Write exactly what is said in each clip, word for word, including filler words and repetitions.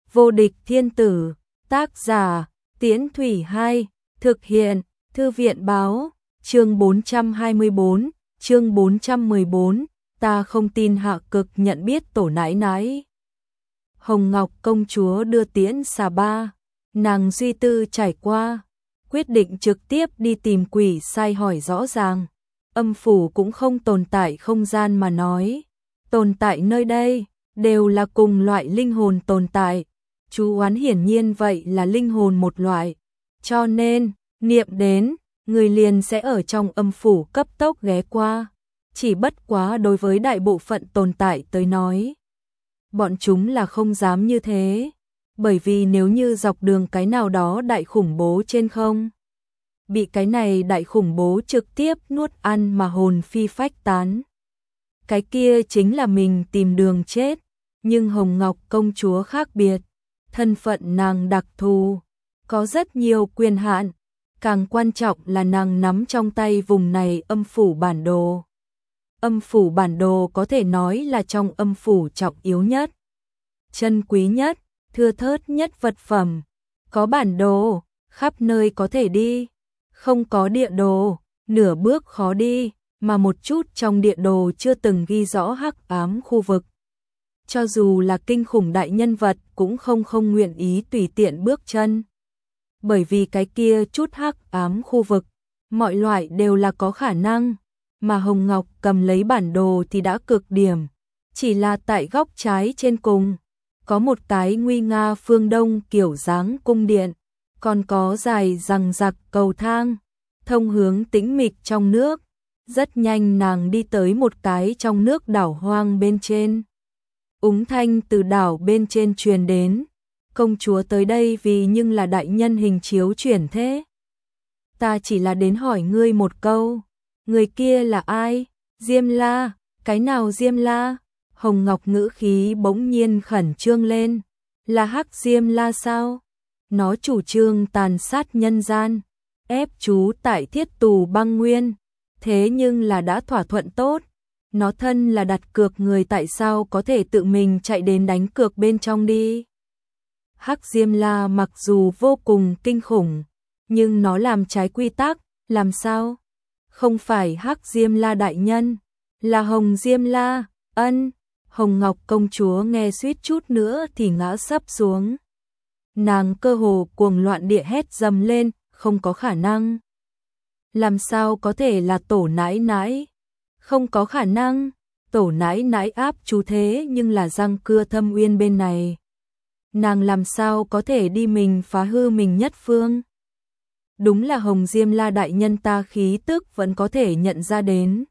Vô địch thiên tử, tác giả, Tiễn Thủy Hai, thực hiện, Thư viện báo, chương bốn trăm hai mươi bốn, chương bốn trăm mười bốn, ta không tin Hạ Cực nhận biết tổ nãi nãi. Hồng Ngọc công chúa đưa tiễn xà ba, nàng suy tư trải qua, quyết định trực tiếp đi tìm quỷ sai hỏi rõ ràng. Âm phủ cũng không tồn tại không gian mà nói, tồn tại nơi đây đều là cùng loại linh hồn tồn tại. Chú oán hiển nhiên vậy là linh hồn một loại, cho nên niệm đến, người liền sẽ ở trong âm phủ cấp tốc ghé qua. Chỉ bất quá đối với đại bộ phận tồn tại tới nói, bọn chúng là không dám như thế, bởi vì nếu như dọc đường cái nào đó đại khủng bố trên không, bị cái này đại khủng bố trực tiếp nuốt ăn mà hồn phi phách tán, cái kia chính là mình tìm đường chết. Nhưng Hồng Ngọc công chúa khác biệt, thân phận nàng đặc thù, có rất nhiều quyền hạn, càng quan trọng là nàng nắm trong tay vùng này âm phủ bản đồ. Âm phủ bản đồ có thể nói là trong âm phủ trọng yếu nhất, chân quý nhất, thưa thớt nhất vật phẩm. Có bản đồ, khắp nơi có thể đi, không có địa đồ, nửa bước khó đi, mà một chút trong địa đồ chưa từng ghi rõ hắc ám khu vực. Cho dù là kinh khủng đại nhân vật cũng không không nguyện ý tùy tiện bước chân. Bởi vì cái kia chút hắc ám khu vực, mọi loại đều là có khả năng, mà Hồng Ngọc cầm lấy bản đồ thì đã cực điểm. Chỉ là tại góc trái trên cùng, có một cái nguy nga phương đông kiểu dáng cung điện, còn có dài rằng rặc cầu thang, thông hướng tĩnh mịch trong nước. Rất nhanh nàng đi tới một cái trong nước đảo hoang bên trên. Úng thanh từ đảo bên trên truyền đến, công chúa tới đây vì nhưng là đại nhân hình chiếu chuyển thế. Ta chỉ là đến hỏi ngươi một câu, người kia là ai? Diêm La, cái nào Diêm La? Hồng Ngọc ngữ khí bỗng nhiên khẩn trương lên, là Hắc Diêm La sao? Nó chủ trương tàn sát nhân gian, ép chú tại thiết tù băng nguyên, thế nhưng là đã thỏa thuận tốt. Nó thân là đặt cược người tại sao có thể tự mình chạy đến đánh cược bên trong đi. Hắc Diêm La mặc dù vô cùng kinh khủng, nhưng nó làm trái quy tắc, làm sao? Không phải Hắc Diêm La đại nhân, là Hồng Diêm La, ân. Hồng Ngọc công chúa nghe suýt chút nữa thì ngã sấp xuống. Nàng cơ hồ cuồng loạn địa hét dầm lên, không có khả năng. Làm sao có thể là tổ nãi nãi? Không có khả năng, tổ nãi nãi áp chú thế nhưng là răng cưa thâm uyên bên này. Nàng làm sao có thể đi mình phá hư mình nhất phương? Đúng là Hồng Diêm La đại nhân, ta khí tức vẫn có thể nhận ra đến.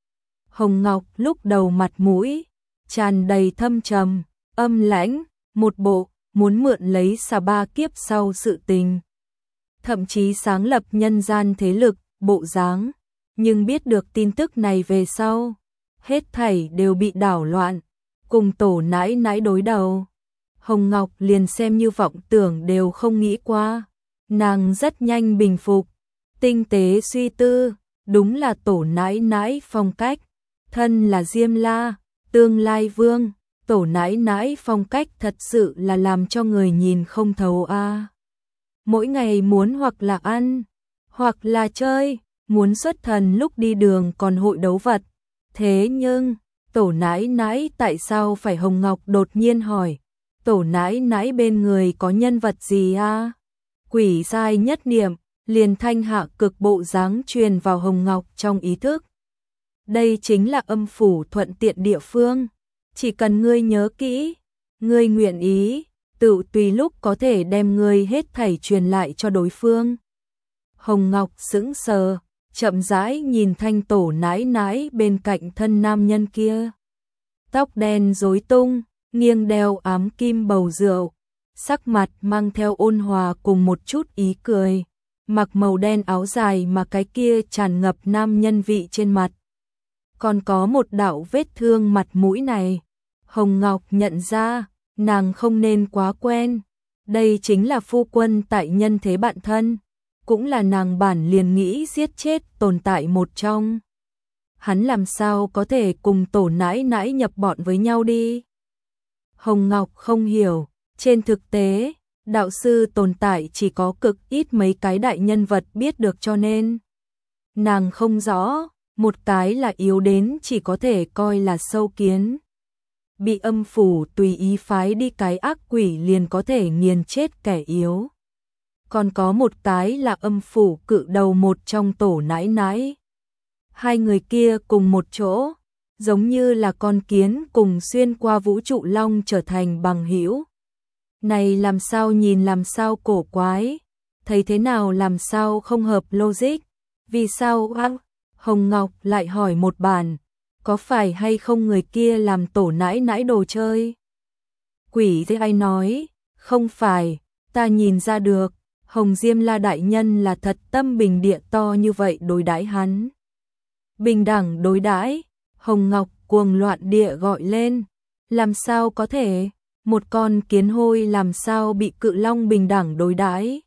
Hồng Ngọc lúc đầu mặt mũi tràn đầy thâm trầm, âm lãnh, một bộ muốn mượn lấy xà ba kiếp sau sự tình. Thậm chí sáng lập nhân gian thế lực, bộ dáng. Nhưng biết được tin tức này về sau, hết thảy đều bị đảo loạn, cùng tổ nãi nãi đối đầu. Hồng Ngọc liền xem như vọng tưởng đều không nghĩ qua. Nàng rất nhanh bình phục, tinh tế suy tư, đúng là tổ nãi nãi phong cách. Thân là Diêm La, tương lai vương, tổ nãi nãi phong cách thật sự là làm cho người nhìn không thấu a. À. Mỗi ngày muốn hoặc là ăn, hoặc là chơi, muốn xuất thần lúc đi đường còn hội đấu vật. Thế nhưng, tổ nãi nãi tại sao phải? Hồng Ngọc đột nhiên hỏi, tổ nãi nãi bên người có nhân vật gì a? À? Quỷ sai nhất niệm, liền thanh Hạ Cực bộ dáng truyền vào Hồng Ngọc trong ý thức. Đây chính là âm phủ thuận tiện địa phương, chỉ cần ngươi nhớ kỹ, ngươi nguyện ý, tự tùy lúc có thể đem ngươi hết thảy truyền lại cho đối phương. Hồng Ngọc sững sờ, chậm rãi nhìn thanh tổ nãi nãi bên cạnh thân nam nhân kia. Tóc đen rối tung, nghiêng đeo ám kim bầu rượu, sắc mặt mang theo ôn hòa cùng một chút ý cười, mặc màu đen áo dài mà cái kia tràn ngập nam nhân vị trên mặt. Còn có một đạo vết thương mặt mũi này, Hồng Ngọc nhận ra, nàng không nên quá quen. Đây chính là phu quân tại nhân thế bạn thân, cũng là nàng bản liền nghĩ giết chết tồn tại một trong. Hắn làm sao có thể cùng tổ nãi nãi nhập bọn với nhau đi? Hồng Ngọc không hiểu, Trên thực tế, đạo sư tồn tại chỉ có cực ít mấy cái đại nhân vật biết được cho nên nàng không rõ, một cái là yếu đến chỉ có thể coi là sâu kiến. Bị âm phủ tùy ý phái đi cái ác quỷ liền có thể nghiền chết kẻ yếu. Còn có một cái là âm phủ cự đầu một trong tổ nãi nãi. Hai người kia cùng một chỗ, giống như là con kiến cùng xuyên qua vũ trụ long trở thành bằng hữu. Này làm sao nhìn làm sao cổ quái, thấy thế nào làm sao không hợp logic. Vì sao ác? Hồng Ngọc lại hỏi một bản, có phải hay không người kia làm tổ nãi nãi đồ chơi? Quỷ thế ai nói, không phải, ta nhìn ra được, Hồng Diêm La đại nhân là thật tâm bình địa to như vậy đối đãi hắn. Bình đẳng đối đãi, Hồng Ngọc cuồng loạn địa gọi lên, làm sao có thể, một con kiến hôi làm sao bị cự long bình đẳng đối đãi?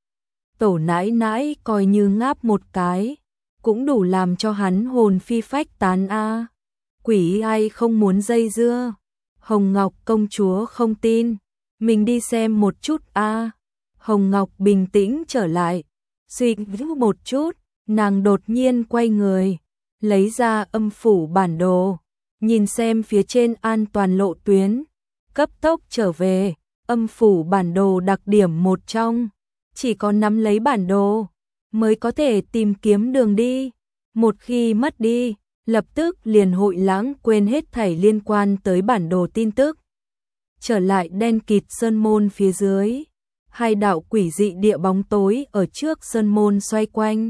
Tổ nãi nãi coi như ngáp một cái, cũng đủ làm cho hắn hồn phi phách tán a. Quỷ ai không muốn dây dưa. Hồng Ngọc công chúa không tin, mình đi xem một chút a. Hồng Ngọc bình tĩnh trở lại, suy nghĩ một chút, nàng đột nhiên quay người, lấy ra âm phủ bản đồ, nhìn xem phía trên an toàn lộ tuyến, cấp tốc trở về, âm phủ bản đồ đặc điểm một trong, chỉ có nắm lấy bản đồ mới có thể tìm kiếm đường đi, một khi mất đi, lập tức liền hội lãng quên hết thảy liên quan tới bản đồ tin tức. Trở lại đen kịt sơn môn phía dưới, hai đạo quỷ dị địa bóng tối ở trước sơn môn xoay quanh.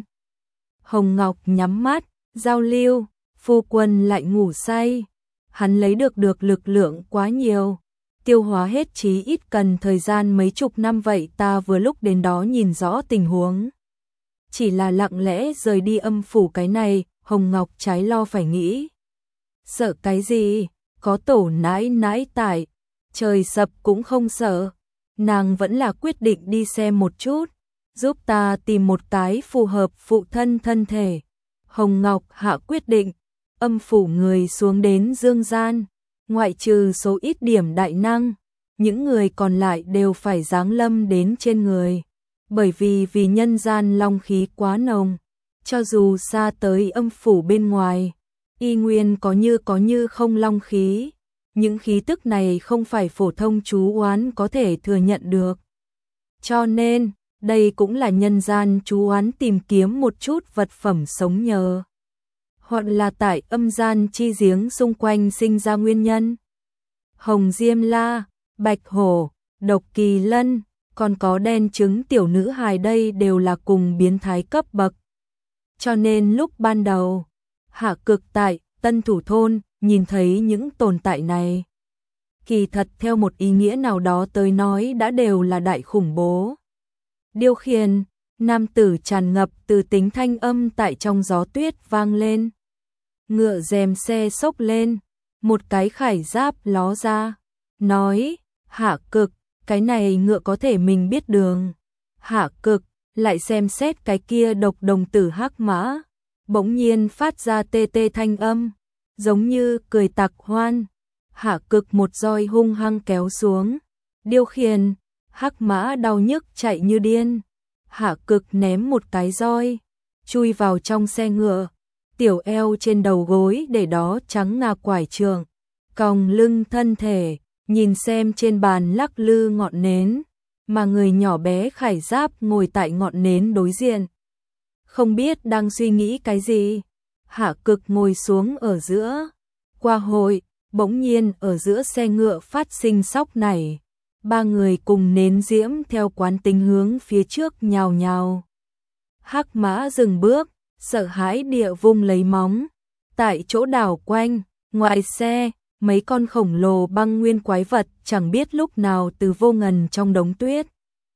Hồng Ngọc nhắm mắt, giao lưu, phu quân lại ngủ say, hắn lấy được được lực lượng quá nhiều, tiêu hóa hết chí ít cần thời gian mấy chục năm vậy ta vừa lúc đến đó nhìn rõ tình huống. Chỉ là lặng lẽ rời đi âm phủ cái này, Hồng Ngọc trái lo phải nghĩ. Sợ cái gì, có tổ nãi nãi tại, trời sập cũng không sợ. Nàng vẫn là quyết định đi xem một chút, giúp ta tìm một cái phù hợp phụ thân thân thể. Hồng Ngọc hạ quyết định, âm phủ người xuống đến dương gian, ngoại trừ số ít điểm đại năng, những người còn lại đều phải giáng lâm đến trên người. Bởi vì vì nhân gian long khí quá nồng, cho dù xa tới âm phủ bên ngoài, y nguyên có như có như không long khí. Những khí tức này không phải phổ thông chú oán có thể thừa nhận được. Cho nên, đây cũng là nhân gian chú oán tìm kiếm một chút vật phẩm sống nhờ. Hoặc là tại âm gian chi giếng xung quanh sinh ra nguyên nhân. Hồng Diêm La, Bạch Hổ, Độc Kỳ Lân, còn có đen trứng tiểu nữ hài đây đều là cùng biến thái cấp bậc. Cho nên lúc ban đầu, Hạ Cực tại Tân Thủ Thôn nhìn thấy những tồn tại này. Kỳ thật theo một ý nghĩa nào đó tới nói đã đều là đại khủng bố. Điêu khiển, nam tử tràn ngập từ tính thanh âm tại trong gió tuyết vang lên. Ngựa rèm xe xốc lên, một cái khải giáp ló ra, nói, Hạ Cực, cái này ngựa có thể mình biết đường. Hạ Cực, lại xem xét cái kia độc đồng tử hắc mã, bỗng nhiên phát ra tê tê thanh âm, giống như cười tặc hoan. Hạ Cực một roi hung hăng kéo xuống, điêu khiển, hắc mã đau nhức chạy như điên. Hạ Cực ném một cái roi, chui vào trong xe ngựa, tiểu eo trên đầu gối để đó trắng ngà quải trường, còng lưng thân thể, nhìn xem trên bàn lắc lư ngọn nến, mà người nhỏ bé khải giáp ngồi tại ngọn nến đối diện. Không biết đang suy nghĩ cái gì, Hạ Cực ngồi xuống ở giữa. Qua hồi, bỗng nhiên ở giữa xe ngựa phát sinh sóc nảy, ba người cùng nến diễm theo quán tính hướng phía trước nhào nhào. Hắc mã dừng bước, sợ hãi địa vung lấy móng, tại chỗ đảo quanh, ngoài xe, mấy con khổng lồ băng nguyên quái vật chẳng biết lúc nào từ vô ngần trong đống tuyết.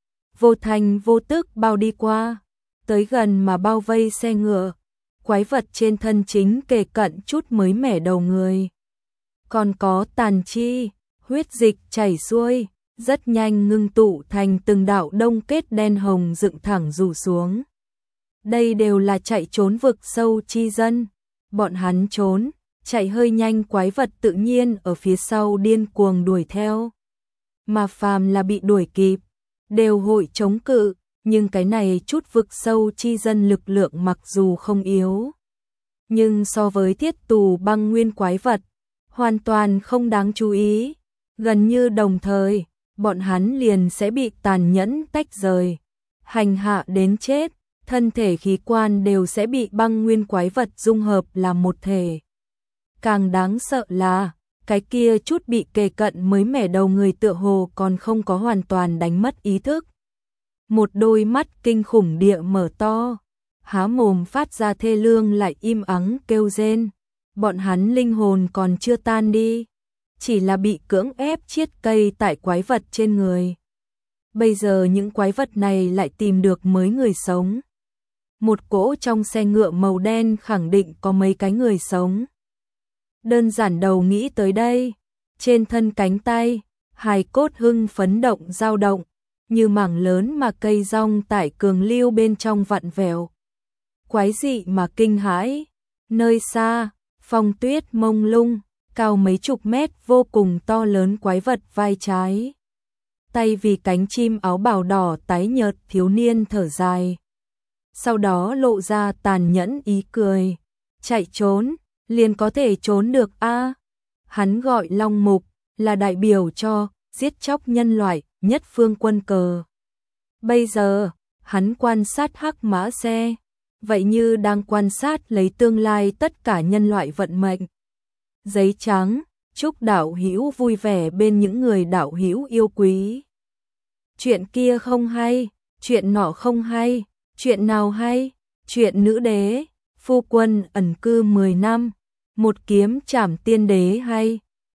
Vô thành vô tức bao đi qua, tới gần mà bao vây xe ngựa, quái vật trên thân chính kề cận chút mới mẻ đầu người. Còn có tàn chi, huyết dịch chảy xuôi, rất nhanh ngưng tụ thành từng đạo đông kết đen hồng dựng thẳng rủ xuống. Đây đều là chạy trốn vực sâu chi dân, bọn hắn trốn, chạy hơi nhanh quái vật tự nhiên ở phía sau điên cuồng đuổi theo. mà phàm là bị đuổi kịp, đều hội chống cự, nhưng cái này chút vực sâu chi dân lực lượng mặc dù không yếu, nhưng so với thiết tù băng nguyên quái vật, hoàn toàn không đáng chú ý, gần như đồng thời, bọn hắn liền sẽ bị tàn nhẫn tách rời, hành hạ đến chết, thân thể khí quan đều sẽ bị băng nguyên quái vật dung hợp làm một thể. Càng đáng sợ là, cái kia chút bị kề cận mới mẻ đầu người tựa hồ còn không có hoàn toàn đánh mất ý thức. Một đôi mắt kinh khủng địa mở to, há mồm phát ra thê lương lại im ắng kêu rên. Bọn hắn linh hồn còn chưa tan đi, chỉ là bị cưỡng ép chiết cây tại quái vật trên người. Bây giờ những quái vật này lại tìm được mới người sống. Một cỗ trong xe ngựa màu đen khẳng định có mấy cái người sống. Đơn giản đầu nghĩ tới đây, trên thân cánh tay, hài cốt hưng phấn động dao động, như mảng lớn mà cây rong tại cường lưu bên trong vặn vẹo. Quái dị mà kinh hãi, nơi xa, phong tuyết mông lung, cao mấy chục mét vô cùng to lớn quái vật vai trái. Tay vì cánh chim áo bào đỏ tái nhợt thiếu niên thở dài. Sau đó lộ ra tàn nhẫn ý cười. Chạy trốn, liền có thể trốn được a. Hắn gọi Long Mục, là đại biểu cho giết chóc nhân loại, nhất phương quân cờ. Bây giờ, hắn quan sát hắc mã xe, vậy như đang quan sát lấy tương lai tất cả nhân loại vận mệnh. Giấy trắng, chúc đạo hữu vui vẻ bên những người đạo hữu yêu quý. Chuyện kia không hay, chuyện nọ không hay, chuyện nào hay, chuyện nữ đế, phu quân ẩn cư mười năm, một kiếm trảm tiên đế hay.